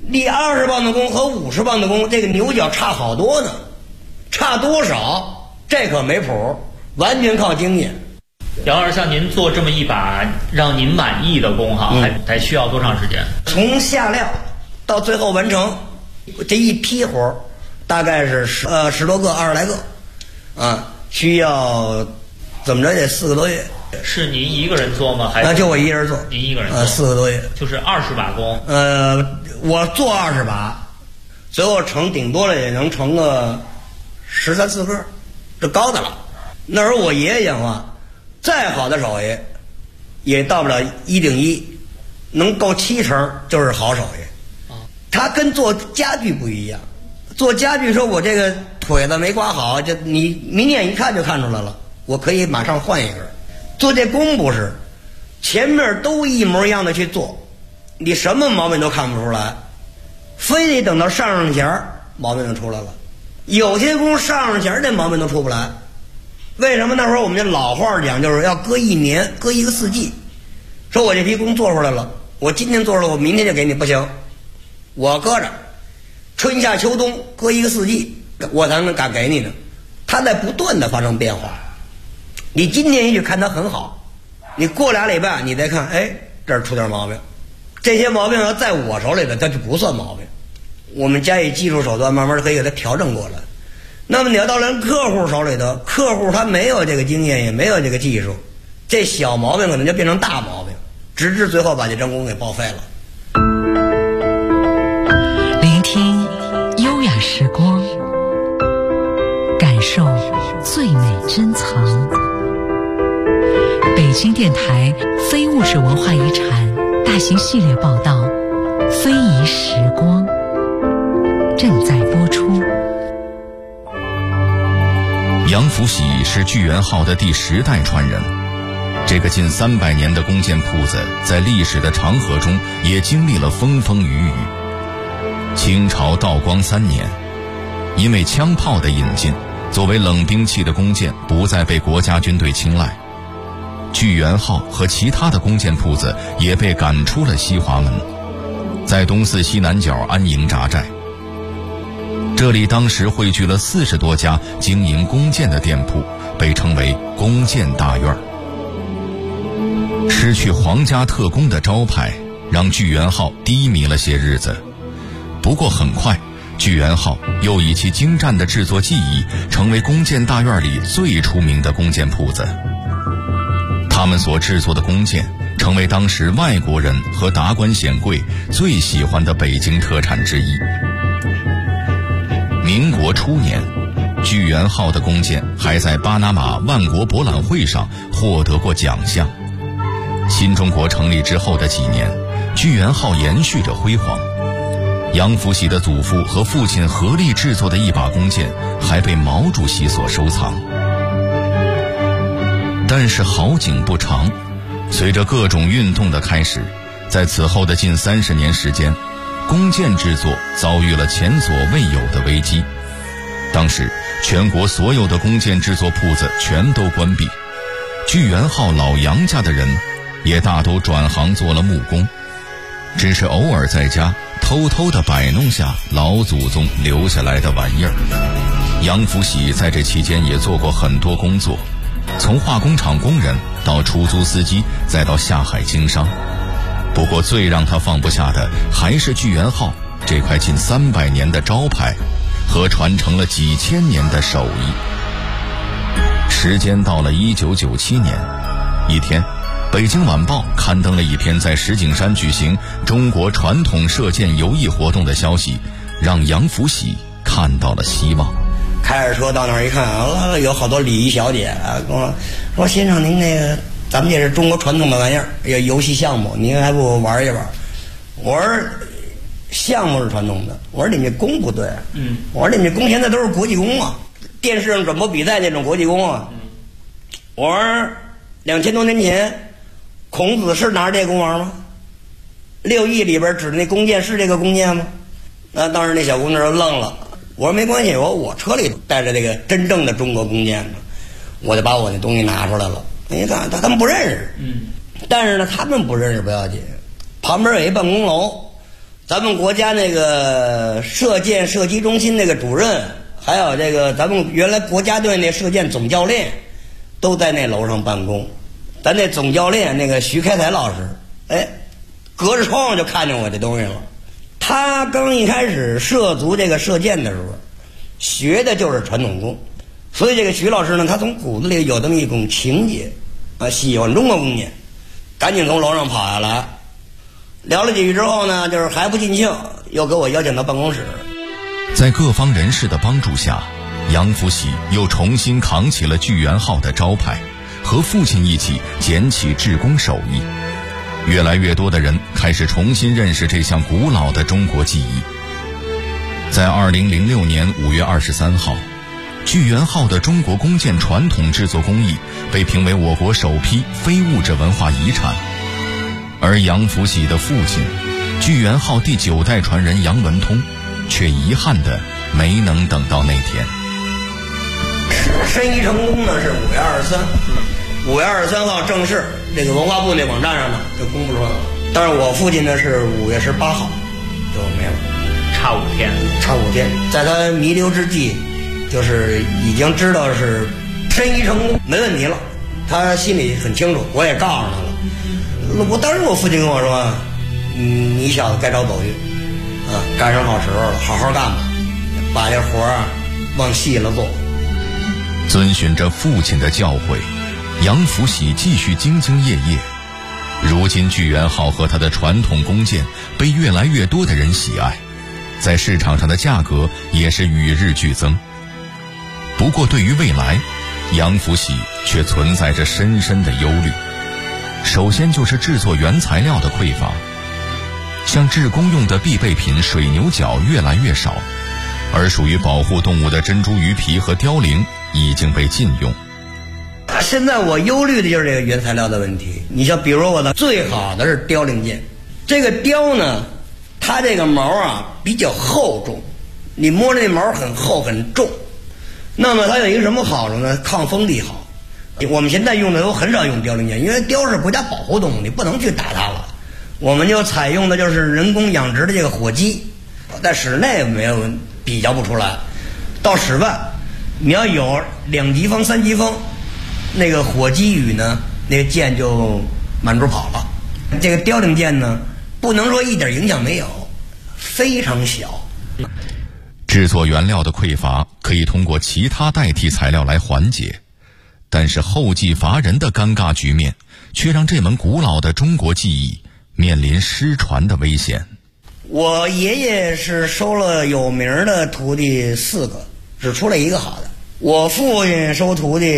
立20磅的功和50磅的功，这个牛角差好多呢，差多少这可没谱，完全靠经验。 杨老师，像您做这么一把让您满意的功哈，还需要多长时间？ 从下料到最后完成，这一批活大概是10多个20来个，啊，需要怎么着也4个多月。 是您一个人做吗？还是就我一人做。 您一个人做 4个多月， 就是20把功。 我做20把，最后顶多了也能成个13、14个，这高的了。那时候我爷爷讲话，再好的手艺也到不了1顶1，能够70%就是好手艺。他跟做家具不一样，做家具说我这个腿子没刮好，就你明眼一看就看出来了，我可以马上换一根。做这工不是，前面都一模一样的去做，你什么毛病都看不出来，非得等到上弦毛病就出来了。有些工上弦这毛病都出不来，为什么？那时候我们这老话讲就是要搁1年，搁一个4季。说我这批工做出来了，我今天做出来，我明天就给你，不行，我搁着春夏秋冬搁一个4季，我才能敢给你呢。它在不断的发生变化。你今天也许看它很好，你过2礼拜你再看，哎，这儿出点毛病。这些毛病要在我手里的，它就不算毛病。我们加以技术手段，慢慢可以给它调整过来。那么你要到人客户手里头，客户他没有这个经验，也没有这个技术，这小毛病可能就变成大毛病，直至最后把这张工给报废了。 聆听优雅时光，感受最美珍藏。北京电台非物质文化遗产大型系列报道《非遗时光》正在播出。 杨福喜是聚源号的第10代传人，这个近300年的弓箭铺子在历史的长河中也经历了风风雨雨。清朝道光3年，因为枪炮的引进，作为冷兵器的弓箭不再被国家军队青睐，聚源号和其他的弓箭铺子也被赶出了西华门，在东四西南角安营扎寨。这里当时汇聚了40多家经营弓箭的店铺，被称为弓箭大院。失去皇家特工的招牌，让聚源号低迷了些日子。不过很快，聚源号又以其精湛的制作技艺，成为弓箭大院里最出名的弓箭铺子。他们所制作的弓箭，成为当时外国人和达官显贵最喜欢的北京特产之一。民国初年，聚源号的弓箭还在巴拿马万国博览会上获得过奖项。新中国成立之后的几年，聚源号延续着辉煌。杨福喜的祖父和父亲合力制作的一把弓箭，还被毛主席所收藏。但是好景不长，随着各种运动的开始，在此后的近30年时间，弓箭制作遭遇了前所未有的危机。当时全国所有的弓箭制作铺子全都关闭，聚源号老杨家的人也大都转行做了木工，只是偶尔在家偷偷地摆弄下老祖宗留下来的玩意儿。杨福喜在这期间也做过很多工作，从化工厂工人到出租司机，再到下海经商。不过最让他放不下的还是聚源号这块近300年的招牌和传承了几千年的手艺。时间到了1997年，一天，北京晚报刊登了一篇在石景山举行中国传统射箭游艺活动的消息，让杨福喜看到了希望。 开着车到那儿一看啊，有好多礼仪小姐啊，跟我说：“先生，您那个咱们这是中国传统的玩意儿，游戏项目，您还不玩一玩？”我说：“项目是传统的。”我说：“你们这弓不对。”我说：“你们这弓现在都是国际弓啊，电视上转播比赛那种国际弓啊。”我说：“2000多年前，孔子是拿着这弓玩吗？6艺里边指的那弓箭是这个弓箭吗？”那当时那小姑娘愣了。我说：“没关系，我车里带着这个真正的中国弓箭呢。”我就把我那东西拿出来了。你看他们不认识，但是呢，他们不认识不要紧。旁边有一办公楼， 咱们国家那个射箭射击中心那个主任，还有这个咱们原来国家队那射箭总教练，都在那楼上办公。咱那总教练那个徐开才老师，隔着窗户就看见我这东西了。他刚一开始涉足这个射箭的时候，学的就是传统功，所以这个徐老师呢，他从骨子里有这么一种情结，喜欢中国弓箭，赶紧从楼上跑下来，聊了几句之后呢，就是还不尽兴，又给我邀请到办公室。 在各方人士的帮助下，杨福喜又重新扛起了聚源号的招牌，和父亲一起捡起制弓手艺。越来越多的人开始重新认识这项古老的中国技艺。在2006年5月23号，聚源号的中国弓箭传统制作工艺被评为我国首批非物质文化遗产。而杨福喜的父亲，聚源号第9代传人杨文通，却遗憾的没能等到那天。 申遗成功呢是5月23号正式这个文化部那网站上呢就公布出来了，但是我父亲呢是5月18号就没了， 差5天。在他弥留之际，就是已经知道是申遗成功没问题了，他心里很清楚，我也告诉他了。当时我父亲跟我说，你小子该找走运赶上好时候了，好好干吧，把这活往细了做。 遵循着父亲的教诲，杨福喜继续兢兢业业。如今聚源号和他的传统弓箭被越来越多的人喜爱，在市场上的价格也是与日俱增。不过对于未来，杨福喜却存在着深深的忧虑。首先就是制作原材料的匮乏，像制弓用的必备品水牛角越来越少，而属于保护动物的珍珠鱼皮和凋零已经被禁用。 现在我忧虑的就是这个原材料的问题。你像比如我的最好的是凋零箭，这个雕呢，它这个毛比较厚重，你摸着那毛很厚很重，那么它有一个什么好处呢？抗风力好。我们现在用的都很少用凋零箭，因为雕是国家保护动物，你不能去打它了。我们就采用的就是人工养殖的这个火鸡，在室内没有比较不出来，到室外你要有2级风3级风，那个火鸡羽呢，那个箭就满处跑了。这个凋零箭呢，不能说一点影响没有，非常小。 制作原料的匮乏可以通过其他代替材料来缓解，但是后继乏人的尴尬局面却让这门古老的中国技艺面临失传的危险。 我爷爷是收了有名的徒弟4个，只出来1个好的。我父亲收徒弟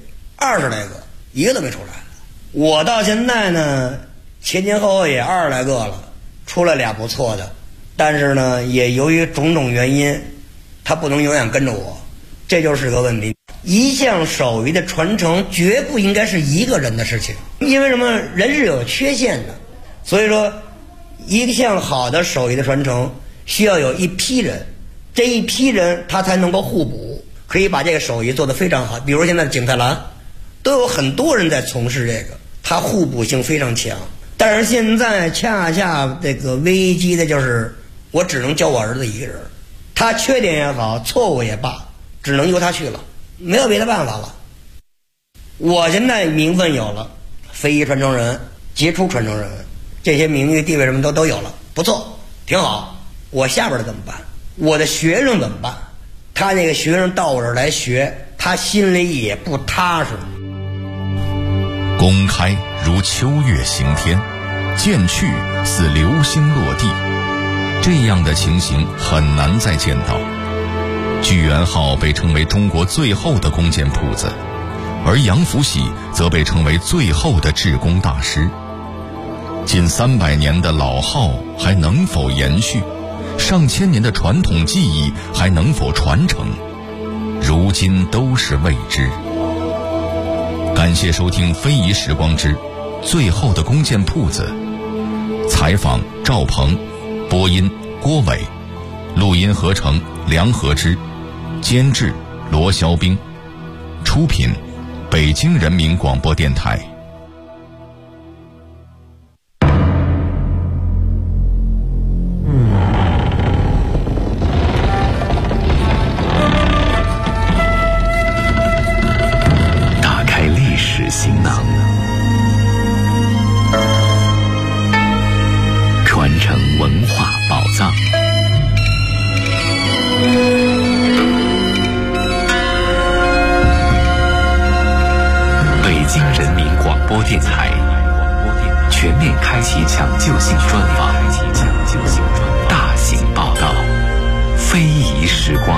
20来个，1个都没出来。我到现在呢，前后也20来个了，出来俩不错的，但是呢，也由于种种原因，他不能永远跟着我，这就是个问题。一项手艺的传承绝不应该是一个人的事情，因为什么？人是有缺陷的，所以说一项好的手艺的传承需要有一批人，这一批人他才能够互补，可以把这个手艺做得非常好。比如现在景泰蓝都有很多人在从事这个，它互补性非常强。但是现在恰恰这个危机的就是我只能教我儿子一个人，他缺点也好，错误也罢，只能由他去了，没有别的办法了。我现在名分有了，非遗传承人、杰出传承人，这些名誉地位什么都有了，不错，挺好。我下边的怎么办？我的学生怎么办？他那个学生到我这儿来学，他心里也不踏实。 弓开如秋月行天，箭去似流星落地，这样的情形很难再见到。聚源号被称为中国最后的弓箭铺子，而杨福喜则被称为最后的制弓大师。近300年的老号还能否延续？上千年的传统技艺还能否传承？如今都是未知。感谢收听《非遗时光之最后的弓箭铺子》，采访赵鹏，播音郭伟，录音合成梁和之，监制罗肖兵，出品北京人民广播电台。 电台全面开启抢救性专访，大型报道，非遗时光。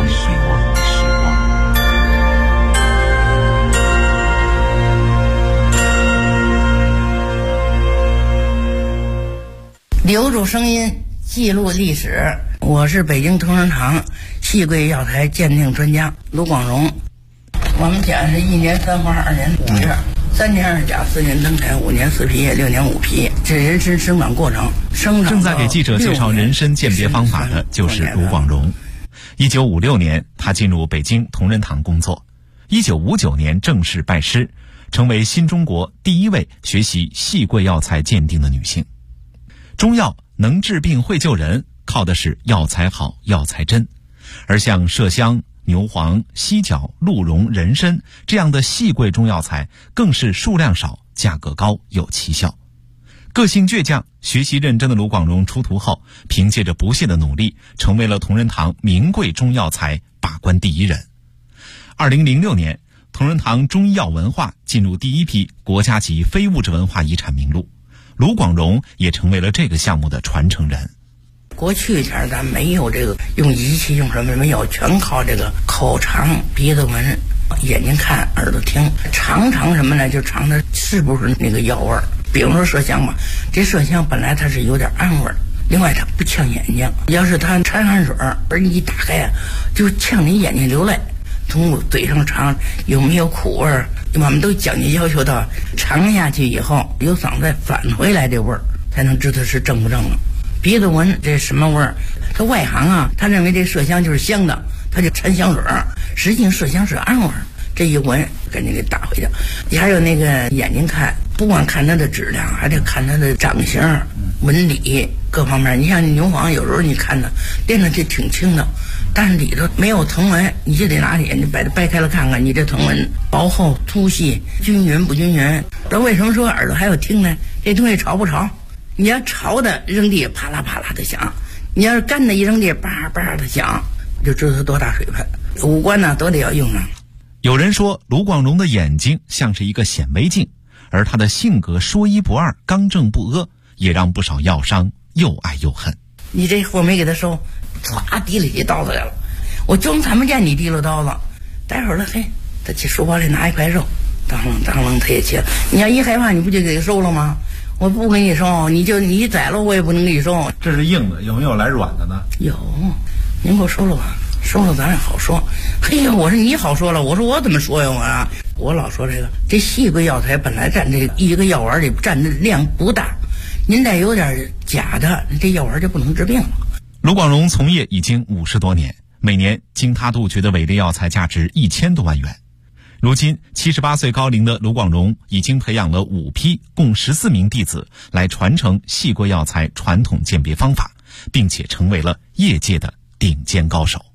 留住声音，记录历史。我是北京同仁堂细桂药材鉴定专家卢广荣。我们家是1年3花2年5月，3年2甲4年登台5年4批6年5批，这人参生长过程。 正在给记者介绍人参鉴别方法的就是卢广荣。1956年，他进入北京同仁堂工作。1959年正式拜师，成为新中国第一位学习细桂药材鉴定的女性。中药能治病会救人，靠的是药材好药材真，而像麝香、牛黄、犀角、鹿茸、人参这样的细桂中药材更是数量少、价格高、有奇效。个性倔强、学习认真的卢广荣出徒后，凭借着不懈的努力，成为了同仁堂名贵中药材把关第一人。2006年，同仁堂中医药文化进入第一批国家级非物质文化遗产名录，卢广荣也成为了这个项目的传承人。 过去前咱没有这个用仪器用什么没有，全靠这个口尝、鼻子闻、眼睛看、耳朵听，尝什么呢？就尝它是不是那个药味儿。比如说麝香吧，这麝香本来它是有点暗味儿，另外它不呛眼睛。要是它掺汗水而你一打开啊，就呛你眼睛流泪。从嘴上尝有没有苦味儿，我们都讲究要求到尝下去以后由嗓子返回来这味儿，才能知道是正不正了。鼻子闻这什么味儿？他外行啊，他认为这麝香就是香的，他就掺香水儿，实际上麝香是暗味儿。这一闻赶紧给打回去。你还有那个眼睛看，不光看它的质量，还得看它的长相、纹理各方面。你像牛黄，有时候你看它练的就挺轻的，但是里头没有藤纹，你就得拿眼睛把它掰开了看看，你这藤纹薄厚、粗细、均匀不均匀。这为什么说耳朵还要听呢？这东西潮不潮？你要潮的扔地啪啦啪啦的响，你要是干的一扔地叭叭的响，就知道它多大水分。五官呢都得要用上。 有人说卢广荣的眼睛像是一个显微镜，而他的性格说一不二、刚正不阿，也让不少药商又爱又恨。 你这货没给他收，唰提了起刀子来了，我正看不见你提了刀子，待会儿了嘿，他去书包里拿一块肉，当啷他也切了。你要一害怕，你不就给他收了吗？我不给你收，你宰了我也不能给你收。 这是硬的，有没有来软的呢？ 有，您给我收了吧，收了咱也好说。嘿呀，我说你好说了，我说我怎么说呀我老说这细桂药材本来占这一个药丸里占的量不大，您再有点假的，这药丸就不能治病了。 卢广荣从业已经50多年，每年经他杜绝的伪劣药材价值1000多万元。如今78岁高龄的卢广荣已经培养了5批共14名弟子来传承细桂药材传统鉴别方法，并且成为了业界的顶尖高手。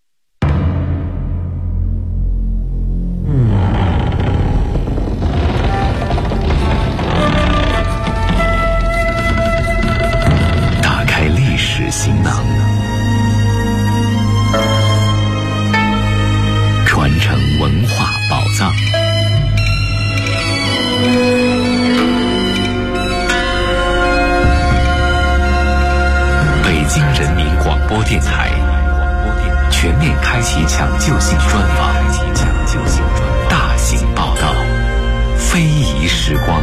打开历史行囊，传承文化宝藏。北京人民广播电台全面开启抢救性专访，大型报道，非遗时光。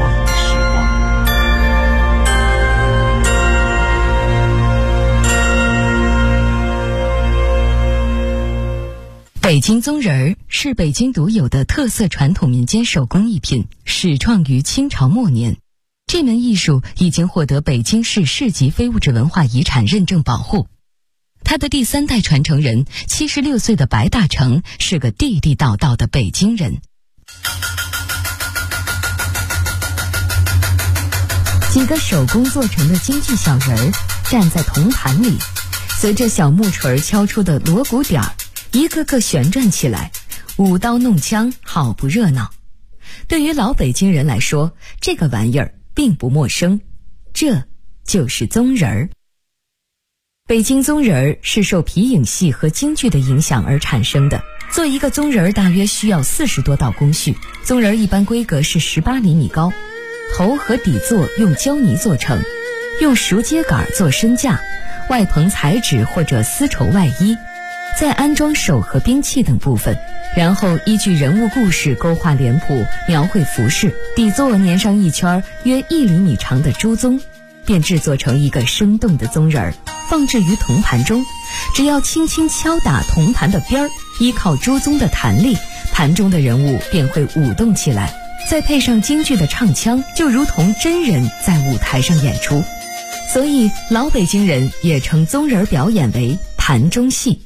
北京棕人儿是北京独有的特色传统民间手工艺品，始创于清朝末年。这门艺术已经获得北京市市级非物质文化遗产认证保护。他的第3代传承人76岁的白大成是个地地道道的北京人。几个手工做成的京剧小人儿站在铜盘里，随着小木锤敲出的锣鼓点儿，一个个旋转起来，舞刀弄枪，好不热闹。对于老北京人来说，这个玩意儿并不陌生，这就是棕人儿。北京棕人儿是受皮影戏和京剧的影响而产生的， 做一个棕人大约需要40多道工序。棕人一般规格是18厘米高，头和底座用胶泥做成，用熟秸秆做身架，外棚彩纸或者丝绸外衣，再安装手和兵器等部分，然后依据人物故事勾画脸谱，描绘服饰，底座粘上一圈约1厘米长的猪鬃，便制作成一个生动的棕人，放置于铜盘中。只要轻轻敲打铜盘的边儿，依靠猪鬃的弹力，盘中的人物便会舞动起来，再配上京剧的唱腔，就如同真人在舞台上演出。所以老北京人也称棕人表演为盘中戏。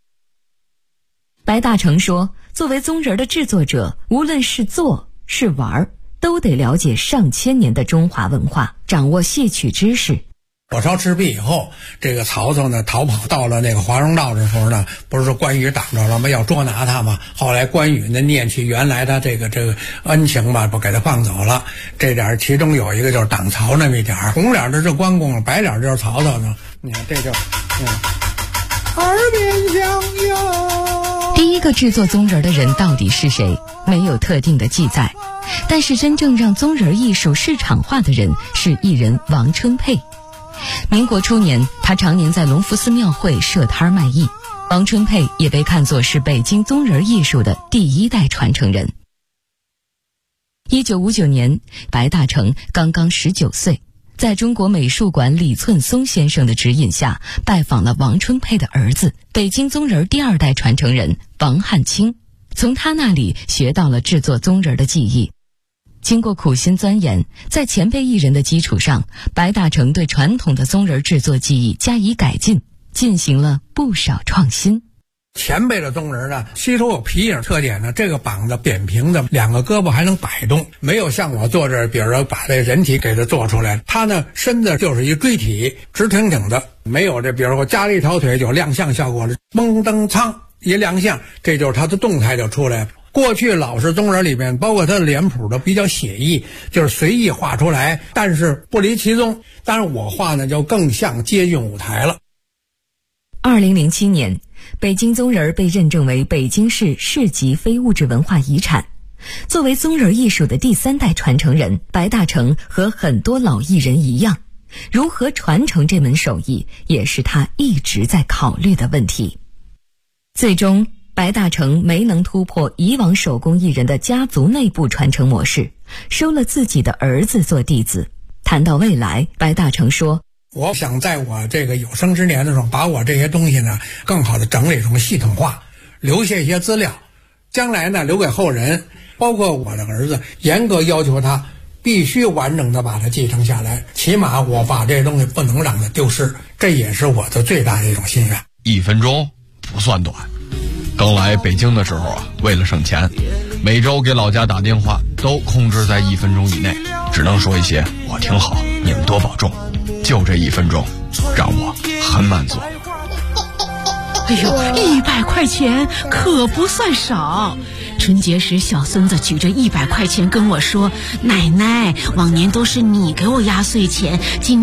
白大成说，作为棕人的制作者，无论是做是玩，都得了解上千年的中华文化，掌握戏曲知识。 火烧赤壁以后，这个曹操呢逃跑到了那个华容道的时候呢，不是说关羽挡着了吗？要捉拿他嘛。后来关羽呢念起原来他这个恩情吧，不给他放走了。这点其中有一个就是挡曹那么一点，红脸的是关公，白脸就是曹操呢。你看这就耳边响哟。 第一个制作棕人的人到底是谁？没有特定的记载，但是真正让棕人艺术市场化的人是艺人王春佩。民国初年，他常年在隆福寺庙会设摊卖艺。王春佩也被看作是北京棕人艺术的第1代传承人。1959年，白大成刚刚19岁，在中国美术馆李寸松先生的指引下，拜访了王春佩的儿子，北京棕人第2代传承人王汉卿，从他那里学到了制作棕人的技艺。经过苦心钻研，在前辈艺人的基础上，白大成对传统的棕人制作技艺加以改进，进行了不少创新。 前辈的棕人呢，吸收有皮影特点呢，这个膀子扁平的，2个胳膊还能摆动，没有像我坐这儿，比如说把这人体给它做出来。他呢，身子就是一锥体，直挺挺的，没有这，比如说加了一条腿就亮相效果了，嘣噔噌一亮相，这就是他的动态就出来了。过去老式棕人里面，包括他的脸谱都比较写意，就是随意画出来，但是不离其宗。但是我画呢，就更像接近舞台了。 2007年，北京棕人被认证为北京市市级非物质文化遗产。作为棕人艺术的第3代传承人，白大成和很多老艺人一样，如何传承这门手艺，也是他一直在考虑的问题。最终，白大成没能突破以往手工艺人的家族内部传承模式，收了自己的儿子做弟子。谈到未来，白大成说， 我想在我这个有生之年的时候，把我这些东西呢，更好的整理成系统化，留下一些资料，将来呢留给后人，包括我的儿子，严格要求他必须完整的把它继承下来，起码我把这些东西不能让它丢失，这也是我的最大的一种心愿。 1分钟不算短。刚来北京的时候啊，为了省钱，每周给老家打电话都控制在1分钟以内，只能说一些我挺好，你们多保重，就这1分钟让我很满足。 哎呦，100块钱可不算少。春节时，小孙子举着100块钱跟我说：“奶奶，往年都是你给我压岁钱，今